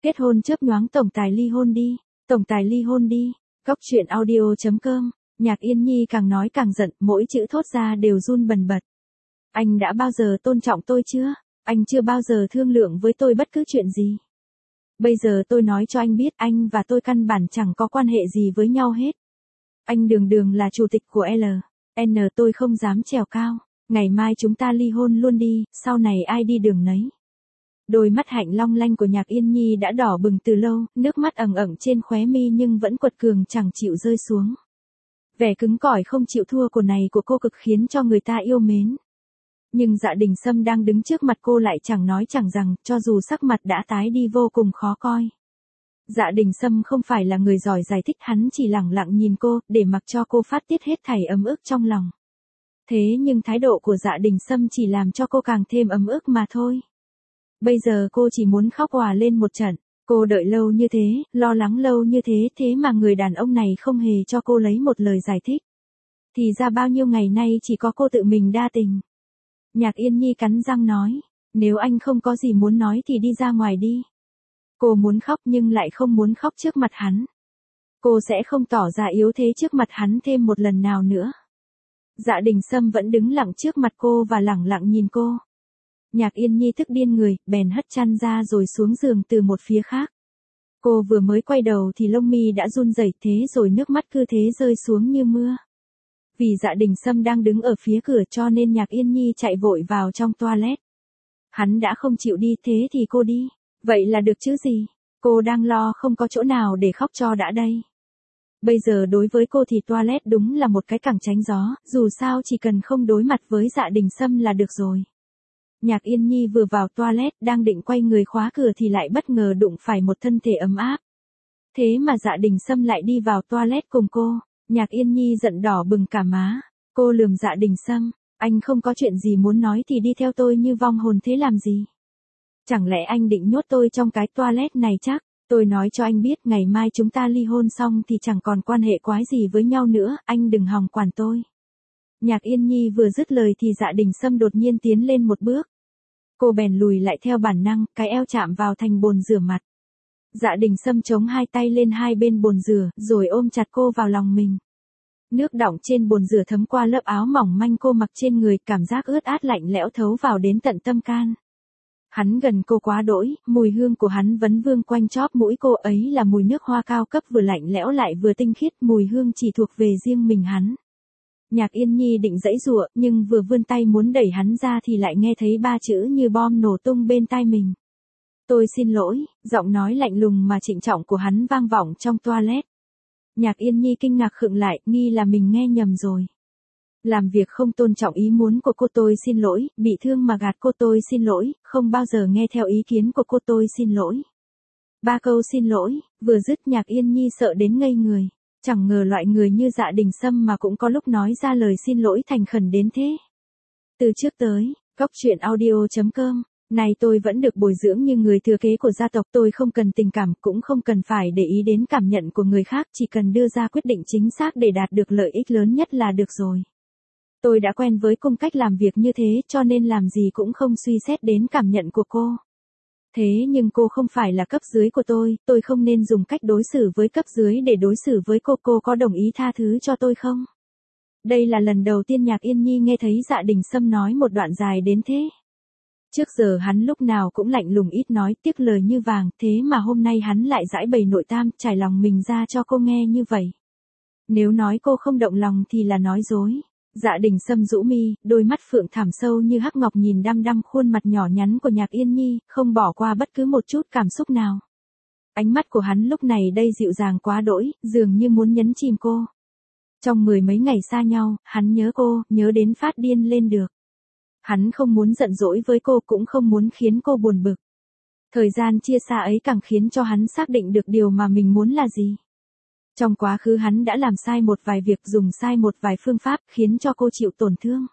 Kết hôn chớp nhoáng tổng tài ly hôn đi, tổng tài ly hôn đi. Góc truyện audio.com, Nhạc Yên Nhi càng nói càng giận, mỗi chữ thốt ra đều run bần bật. Anh đã bao giờ tôn trọng tôi chưa? Anh chưa bao giờ thương lượng với tôi bất cứ chuyện gì. Bây giờ tôi nói cho anh biết anh và tôi căn bản chẳng có quan hệ gì với nhau hết. Anh đường đường là chủ tịch của N tôi không dám trèo cao. Ngày mai chúng ta ly hôn luôn đi, sau này ai đi đường nấy. Đôi mắt hạnh long lanh của Nhạc Yên Nhi đã đỏ bừng từ lâu, nước mắt ẩn ẩn trên khóe mi nhưng vẫn quật cường chẳng chịu rơi xuống. Vẻ cứng cỏi không chịu thua của cô cực khiến cho người ta yêu mến. Nhưng Dạ Đình Sâm đang đứng trước mặt cô lại chẳng nói chẳng rằng, cho dù sắc mặt đã tái đi vô cùng khó coi. Dạ Đình Sâm không phải là người giỏi giải thích, hắn chỉ lẳng lặng nhìn cô, để mặc cho cô phát tiết hết thảy ấm ức trong lòng. Thế nhưng thái độ của Dạ Đình Sâm chỉ làm cho cô càng thêm ấm ức mà thôi. Bây giờ cô chỉ muốn khóc òa lên một trận. Cô đợi lâu như thế, lo lắng lâu như thế, thế mà người đàn ông này không hề cho cô lấy một lời giải thích. Thì ra bao nhiêu ngày nay chỉ có cô tự mình đa tình. Nhạc Yên Nhi cắn răng nói, nếu anh không có gì muốn nói thì đi ra ngoài đi. Cô muốn khóc nhưng lại không muốn khóc trước mặt hắn. Cô sẽ không tỏ ra yếu thế trước mặt hắn thêm một lần nào nữa. Dạ Đình Sâm vẫn đứng lặng trước mặt cô và lẳng lặng nhìn cô. Nhạc Yên Nhi tức điên người, bèn hất chăn ra rồi xuống giường từ một phía khác. Cô vừa mới quay đầu thì lông mi đã run rẩy, thế rồi nước mắt cứ thế rơi xuống như mưa. Vì Dạ Đình Sâm đang đứng ở phía cửa cho nên Nhạc Yên Nhi chạy vội vào trong toilet. Hắn đã không chịu đi, thế thì cô đi. Vậy là được chứ gì? Cô đang lo không có chỗ nào để khóc cho đã đây. Bây giờ đối với cô thì toilet đúng là một cái cẳng tránh gió, dù sao chỉ cần không đối mặt với Dạ Đình Sâm là được rồi. Nhạc Yên Nhi vừa vào toilet đang định quay người khóa cửa thì lại bất ngờ đụng phải một thân thể ấm áp. Thế mà Dạ Đình Sâm lại đi vào toilet cùng cô. Nhạc Yên Nhi giận đỏ bừng cả má. Cô lườm Dạ Đình Sâm, anh không có chuyện gì muốn nói thì đi theo tôi như vong hồn thế làm gì? Chẳng lẽ anh định nhốt tôi trong cái toilet này chắc? Tôi nói cho anh biết ngày mai chúng ta ly hôn xong thì chẳng còn quan hệ quái gì với nhau nữa, anh đừng hòng quản tôi. Nhạc Yên Nhi vừa dứt lời thì Dạ Đình Sâm đột nhiên tiến lên một bước. Cô bèn lùi lại theo bản năng, cái eo chạm vào thành bồn rửa mặt. Dạ Đình Sâm chống hai tay lên hai bên bồn rửa, rồi ôm chặt cô vào lòng mình. Nước đọng trên bồn rửa thấm qua lớp áo mỏng manh cô mặc trên người, cảm giác ướt át lạnh lẽo thấu vào đến tận tâm can. Hắn gần cô quá đỗi, mùi hương của hắn vấn vương quanh chóp mũi cô, ấy là mùi nước hoa cao cấp vừa lạnh lẽo lại vừa tinh khiết, mùi hương chỉ thuộc về riêng mình hắn. Nhạc Yên Nhi định giãy giụa, nhưng vừa vươn tay muốn đẩy hắn ra thì lại nghe thấy ba chữ như bom nổ tung bên tai mình. Tôi xin lỗi, giọng nói lạnh lùng mà trịnh trọng của hắn vang vọng trong toilet. Nhạc Yên Nhi kinh ngạc khựng lại, nghi là mình nghe nhầm rồi. Làm việc không tôn trọng ý muốn của cô, tôi xin lỗi, bị thương mà gạt cô, tôi xin lỗi, không bao giờ nghe theo ý kiến của cô, tôi xin lỗi. Ba câu xin lỗi, vừa dứt Nhạc Yên Nhi sợ đến ngây người. Chẳng ngờ loại người như Dạ Đình Sâm mà cũng có lúc nói ra lời xin lỗi thành khẩn đến thế. Từ trước tới, góc truyện audio.com, này tôi vẫn được bồi dưỡng như người thừa kế của gia tộc, tôi không cần tình cảm, cũng không cần phải để ý đến cảm nhận của người khác, chỉ cần đưa ra quyết định chính xác để đạt được lợi ích lớn nhất là được rồi. Tôi đã quen với cung cách làm việc như thế cho nên làm gì cũng không suy xét đến cảm nhận của cô. Thế nhưng cô không phải là cấp dưới của tôi không nên dùng cách đối xử với cấp dưới để đối xử với cô có đồng ý tha thứ cho tôi không? Đây là lần đầu tiên Nhạc Yên Nhi nghe thấy Dạ Đình Sâm nói một đoạn dài đến thế. Trước giờ hắn lúc nào cũng lạnh lùng ít nói, tiếc lời như vàng, thế mà hôm nay hắn lại giãi bày nội tam, trải lòng mình ra cho cô nghe như vậy. Nếu nói cô không động lòng thì là nói dối. Dạ Đình Sâm rũ mi, đôi mắt phượng thẳm sâu như hắc ngọc nhìn đăm đăm khuôn mặt nhỏ nhắn của Nhạc Yên Nhi, không bỏ qua bất cứ một chút cảm xúc nào. Ánh mắt của hắn lúc này đây dịu dàng quá đỗi, dường như muốn nhấn chìm cô. Trong mười mấy ngày xa nhau, hắn nhớ cô, nhớ đến phát điên lên được. Hắn không muốn giận dỗi với cô, cũng không muốn khiến cô buồn bực. Thời gian chia xa ấy càng khiến cho hắn xác định được điều mà mình muốn là gì. Trong quá khứ hắn đã làm sai một vài việc, dùng sai một vài phương pháp, khiến cho cô chịu tổn thương.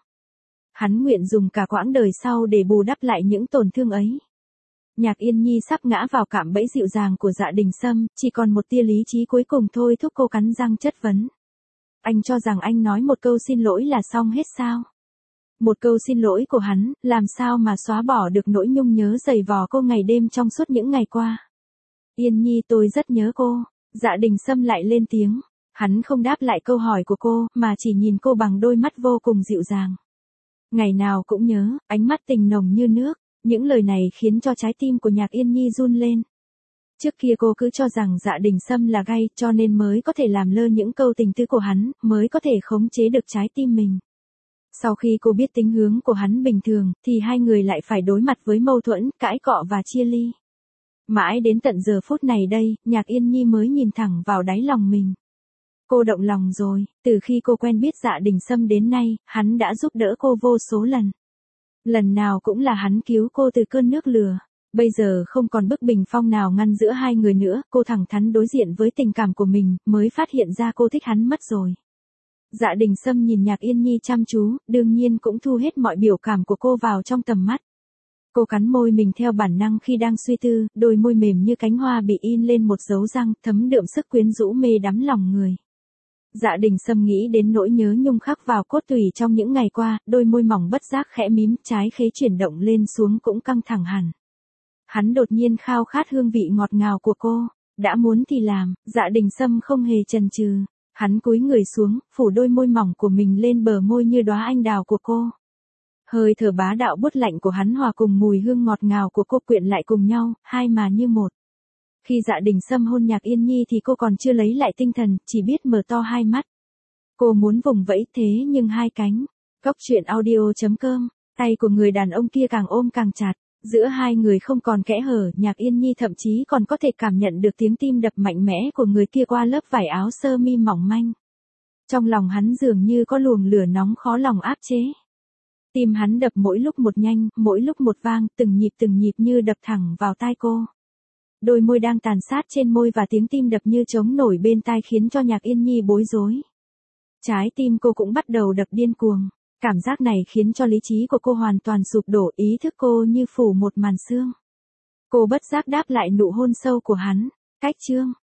Hắn nguyện dùng cả quãng đời sau để bù đắp lại những tổn thương ấy. Nhạc Yên Nhi sắp ngã vào cạm bẫy dịu dàng của Dạ Đình Sâm, chỉ còn một tia lý trí cuối cùng thôi thúc cô cắn răng chất vấn. Anh cho rằng anh nói một câu xin lỗi là xong hết sao? Một câu xin lỗi của hắn, làm sao mà xóa bỏ được nỗi nhung nhớ dày vò cô ngày đêm trong suốt những ngày qua? Yên Nhi tôi rất nhớ cô. Dạ Đình Sâm lại lên tiếng. Hắn không đáp lại câu hỏi của cô, mà chỉ nhìn cô bằng đôi mắt vô cùng dịu dàng. Ngày nào cũng nhớ, ánh mắt tình nồng như nước. Những lời này khiến cho trái tim của Nhạc Yên Nhi run lên. Trước kia cô cứ cho rằng Dạ Đình Sâm là gay, cho nên mới có thể làm lơ những câu tình tứ của hắn, mới có thể khống chế được trái tim mình. Sau khi cô biết tính hướng của hắn bình thường, thì hai người lại phải đối mặt với mâu thuẫn, cãi cọ và chia ly. Mãi đến tận giờ phút này đây, Nhạc Yên Nhi mới nhìn thẳng vào đáy lòng mình. Cô động lòng rồi, từ khi cô quen biết Dạ Đình Sâm đến nay, hắn đã giúp đỡ cô vô số lần. Lần nào cũng là hắn cứu cô từ cơn nước lửa. Bây giờ không còn bức bình phong nào ngăn giữa hai người nữa, cô thẳng thắn đối diện với tình cảm của mình, mới phát hiện ra cô thích hắn mất rồi. Dạ Đình Sâm nhìn Nhạc Yên Nhi chăm chú, đương nhiên cũng thu hết mọi biểu cảm của cô vào trong tầm mắt. Cô cắn môi mình theo bản năng khi đang suy tư, đôi môi mềm như cánh hoa bị in lên một dấu răng, thấm đượm sức quyến rũ mê đắm lòng người. Dạ Đình Sâm nghĩ đến nỗi nhớ nhung khắc vào cốt tủy trong những ngày qua, đôi môi mỏng bất giác khẽ mím, trái khế chuyển động lên xuống cũng căng thẳng hẳn. Hắn đột nhiên khao khát hương vị ngọt ngào của cô, đã muốn thì làm. Dạ Đình Sâm không hề chần chừ, hắn cúi người xuống, phủ đôi môi mỏng của mình lên bờ môi như đóa anh đào của cô. Hơi thở bá đạo buốt lạnh của hắn hòa cùng mùi hương ngọt ngào của cô quyện lại cùng nhau, hai mà như một. Khi Dạ Đình Sâm hôn Nhạc Yên Nhi thì cô còn chưa lấy lại tinh thần, chỉ biết mở to hai mắt. Cô muốn vùng vẫy thế nhưng hai cánh. Góc truyện audio.com, tay của người đàn ông kia càng ôm càng chặt. Giữa hai người không còn kẽ hở, Nhạc Yên Nhi thậm chí còn có thể cảm nhận được tiếng tim đập mạnh mẽ của người kia qua lớp vải áo sơ mi mỏng manh. Trong lòng hắn dường như có luồng lửa nóng khó lòng áp chế. Tim hắn đập mỗi lúc một nhanh, mỗi lúc một vang, từng nhịp như đập thẳng vào tai cô. Đôi môi đang tàn sát trên môi và tiếng tim đập như trống nổi bên tai khiến cho Nhạc Yên Nhi bối rối. Trái tim cô cũng bắt đầu đập điên cuồng. Cảm giác này khiến cho lý trí của cô hoàn toàn sụp đổ, ý thức cô như phủ một màn sương. Cô bất giác đáp lại nụ hôn sâu của hắn. Cách chương